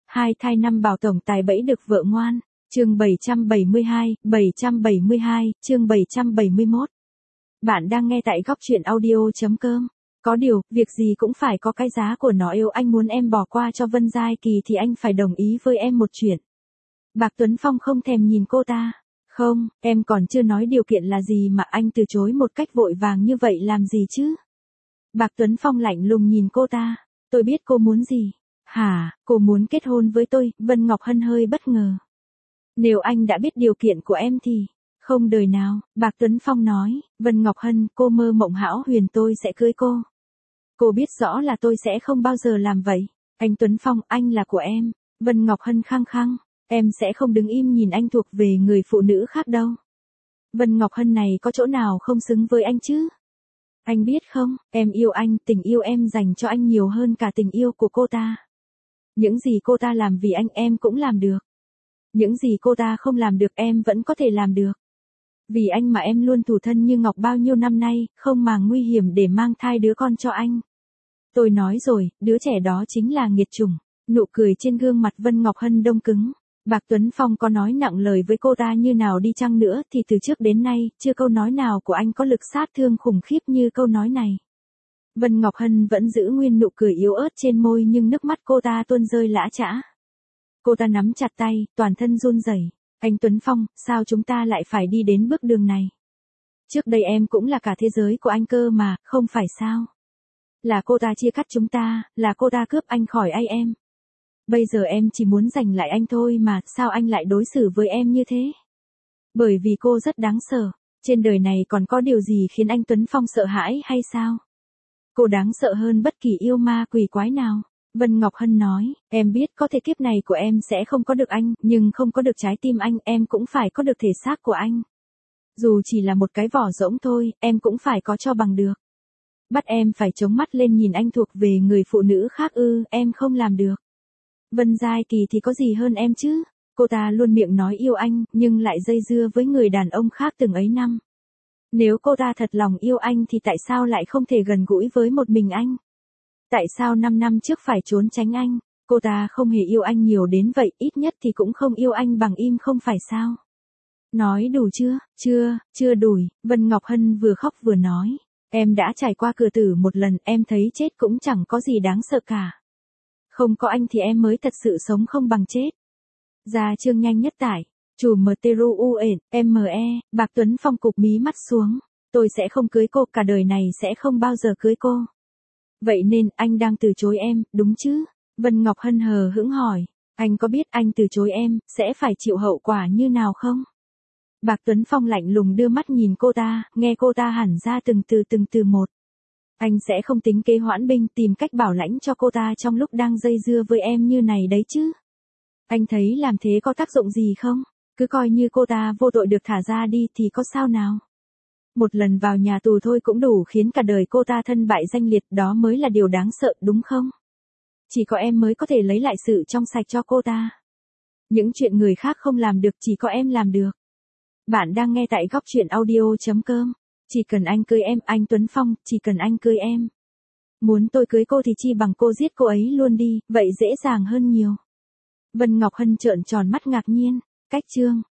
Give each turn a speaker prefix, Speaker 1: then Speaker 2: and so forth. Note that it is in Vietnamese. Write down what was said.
Speaker 1: Hai thai năm bảo tổng tài bẫy được vợ ngoan. Chương 772, chương 771. Bạn đang nghe tại góc truyện audio.com. Có điều, việc gì cũng phải có cái giá của nó. Yêu anh muốn em bỏ qua cho Vân Giai Kỳ thì anh phải đồng ý với em một chuyện. Bạc Tuấn Phong không thèm nhìn cô ta. Không, em còn chưa nói điều kiện là gì mà anh từ chối một cách vội vàng như vậy làm gì chứ? Bạc Tuấn Phong lạnh lùng nhìn cô ta. Tôi biết cô muốn gì. Hả, cô muốn kết hôn với tôi? Vân Ngọc Hân hơi bất ngờ. Nếu anh đã biết điều kiện của em thì... Không đời nào, Bạc Tuấn Phong nói. Vân Ngọc Hân, cô mơ mộng hão huyền tôi sẽ cưới cô. Cô biết rõ là tôi sẽ không bao giờ làm vậy. Anh Tuấn Phong, anh là của em. Vân Ngọc Hân khăng khăng. Em sẽ không đứng im nhìn anh thuộc về người phụ nữ khác đâu. Vân Ngọc Hân này có chỗ nào không xứng với anh chứ? Anh biết không, em yêu anh, tình yêu em dành cho anh nhiều hơn cả tình yêu của cô ta. Những gì cô ta làm vì anh em cũng làm được. Những gì cô ta không làm được em vẫn có thể làm được. Vì anh mà em luôn thủ thân như ngọc bao nhiêu năm nay, không màng nguy hiểm để mang thai đứa con cho anh. Tôi nói rồi, đứa trẻ đó chính là nghiệt chủng. Nụ cười trên gương mặt Vân Ngọc Hân đông cứng. Bạc Tuấn Phong có nói nặng lời với cô ta như nào đi chăng nữa thì từ trước đến nay, chưa câu nói nào của anh có lực sát thương khủng khiếp như câu nói này. Vân Ngọc Hân vẫn giữ nguyên nụ cười yếu ớt trên môi nhưng nước mắt cô ta tuôn rơi lã chã. Cô ta nắm chặt tay, toàn thân run rẩy. Anh Tuấn Phong, sao chúng ta lại phải đi đến bước đường này? Trước đây em cũng là cả thế giới của anh cơ mà, không phải sao? Là cô ta chia cắt chúng ta, là cô ta cướp anh khỏi ai em. Bây giờ em chỉ muốn giành lại anh thôi mà, sao anh lại đối xử với em như thế? Bởi vì cô rất đáng sợ. Trên đời này còn có điều gì khiến anh Tuấn Phong sợ hãi hay sao? Cô đáng sợ hơn bất kỳ yêu ma quỷ quái nào. Vân Ngọc Hân nói, em biết có thể kiếp này của em sẽ không có được anh, nhưng không có được trái tim anh, em cũng phải có được thể xác của anh. Dù chỉ là một cái vỏ rỗng thôi, em cũng phải có cho bằng được. Bắt em phải chống mắt lên nhìn anh thuộc về người phụ nữ khác ư, em không làm được. Vân Giai Kỳ thì có gì hơn em chứ? Cô ta luôn miệng nói yêu anh, nhưng lại dây dưa với người đàn ông khác từng ấy năm. Nếu cô ta thật lòng yêu anh thì tại sao lại không thể gần gũi với một mình anh? Tại sao 5 năm trước phải trốn tránh anh? Cô ta không hề yêu anh nhiều đến vậy, ít nhất thì cũng không yêu anh bằng im không phải sao? Nói đủ chưa? Chưa đủ. Vân Ngọc Hân vừa khóc vừa nói. Em đã trải qua cửa tử một lần, em thấy chết cũng chẳng có gì đáng sợ cả. Không có anh thì em mới thật sự sống không bằng chết. Ra chương nhanh nhất tải. Chủ MTRUENME, Bạc Tuấn Phong cụp mí mắt xuống. Tôi sẽ không cưới cô, cả đời này sẽ không bao giờ cưới cô. Vậy nên anh đang từ chối em, đúng chứ? Vân Ngọc Hân hờ hững hỏi. Anh có biết anh từ chối em, sẽ phải chịu hậu quả như nào không? Bạc Tuấn Phong lạnh lùng đưa mắt nhìn cô ta, nghe cô ta hẳn ra từng từ một. Anh sẽ không tính kế hoãn binh tìm cách bảo lãnh cho cô ta trong lúc đang dây dưa với em như này đấy chứ. Anh thấy làm thế có tác dụng gì không? Cứ coi như cô ta vô tội được thả ra đi thì có sao nào? Một lần vào nhà tù thôi cũng đủ khiến cả đời cô ta thân bại danh liệt, đó mới là điều đáng sợ đúng không? Chỉ có em mới có thể lấy lại sự trong sạch cho cô ta. Những chuyện người khác không làm được chỉ có em làm được. Bạn đang nghe tại góc truyện audio.com. Chỉ cần anh cưới em, anh Tuấn Phong, chỉ cần anh cưới em. Muốn tôi cưới cô thì chi bằng cô giết cô ấy luôn đi, vậy dễ dàng hơn nhiều. Vân Ngọc Hân trợn tròn mắt ngạc nhiên. Cách chương